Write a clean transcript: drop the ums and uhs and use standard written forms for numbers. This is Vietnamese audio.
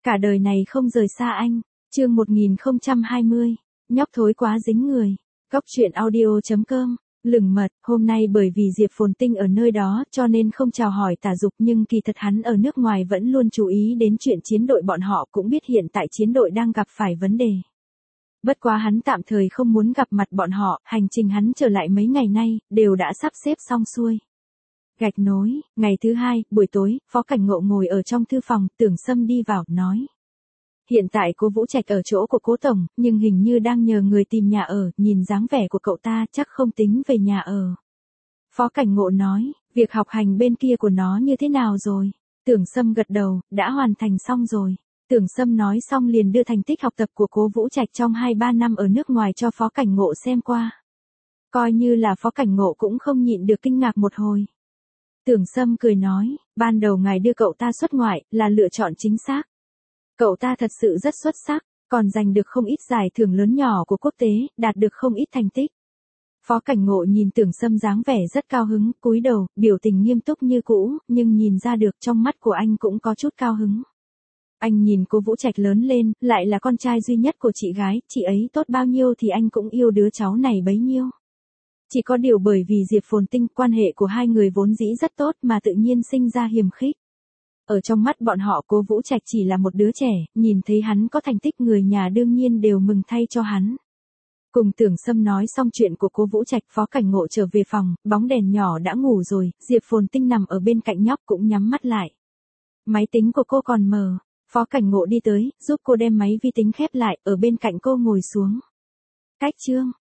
Cả đời này không rời xa anh. Chương 1020. Nhóc thối quá dính người. Góc truyện audio.com. Lửng mật, hôm nay bởi vì Diệp Phồn Tinh ở nơi đó cho nên không chào hỏi Tả Dục, nhưng kỳ thật hắn ở nước ngoài vẫn luôn chú ý đến chuyện chiến đội, bọn họ cũng biết hiện tại chiến đội đang gặp phải vấn đề. Bất quá hắn tạm thời không muốn gặp mặt bọn họ, hành trình hắn trở lại mấy ngày nay, đều đã sắp xếp xong xuôi. Gạch nối, ngày thứ hai, buổi tối, Phó Cảnh Ngộ ngồi ở trong thư phòng, Tưởng Sâm đi vào, nói. Hiện tại Cố Vũ Trạch ở chỗ của Cố Tổng, nhưng hình như đang nhờ người tìm nhà ở, nhìn dáng vẻ của cậu ta chắc không tính về nhà ở. Phó Cảnh Ngộ nói, việc học hành bên kia của nó như thế nào rồi? Tưởng Sâm gật đầu, đã hoàn thành xong rồi. Tưởng Sâm nói xong liền đưa thành tích học tập của Cố Vũ Trạch trong 2-3 năm ở nước ngoài cho Phó Cảnh Ngộ xem qua. Coi như là Phó Cảnh Ngộ cũng không nhịn được kinh ngạc một hồi. Tưởng Sâm cười nói, ban đầu ngài đưa cậu ta xuất ngoại, là lựa chọn chính xác. Cậu ta thật sự rất xuất sắc, còn giành được không ít giải thưởng lớn nhỏ của quốc tế, đạt được không ít thành tích. Phó Cảnh Ngộ nhìn Tưởng Sâm dáng vẻ rất cao hứng, cúi đầu, biểu tình nghiêm túc như cũ, nhưng nhìn ra được trong mắt của anh cũng có chút cao hứng. Anh nhìn Cố Vũ Trạch lớn lên, lại là con trai duy nhất của chị gái, chị ấy tốt bao nhiêu thì anh cũng yêu đứa cháu này bấy nhiêu. Chỉ có điều bởi vì Diệp Phồn Tinh, quan hệ của hai người vốn dĩ rất tốt mà tự nhiên sinh ra hiềm khích. Ở trong mắt bọn họ Cố Vũ Trạch chỉ là một đứa trẻ, nhìn thấy hắn có thành tích người nhà đương nhiên đều mừng thay cho hắn. Cùng Tưởng Sâm nói xong chuyện của Cố Vũ Trạch, Phó Cảnh Ngộ trở về phòng, bóng đèn nhỏ đã ngủ rồi, Diệp Phồn Tinh nằm ở bên cạnh nhóc cũng nhắm mắt lại. Máy tính của cô còn mờ, Phó Cảnh Ngộ đi tới, giúp cô đem máy vi tính khép lại, ở bên cạnh cô ngồi xuống. Cách chương,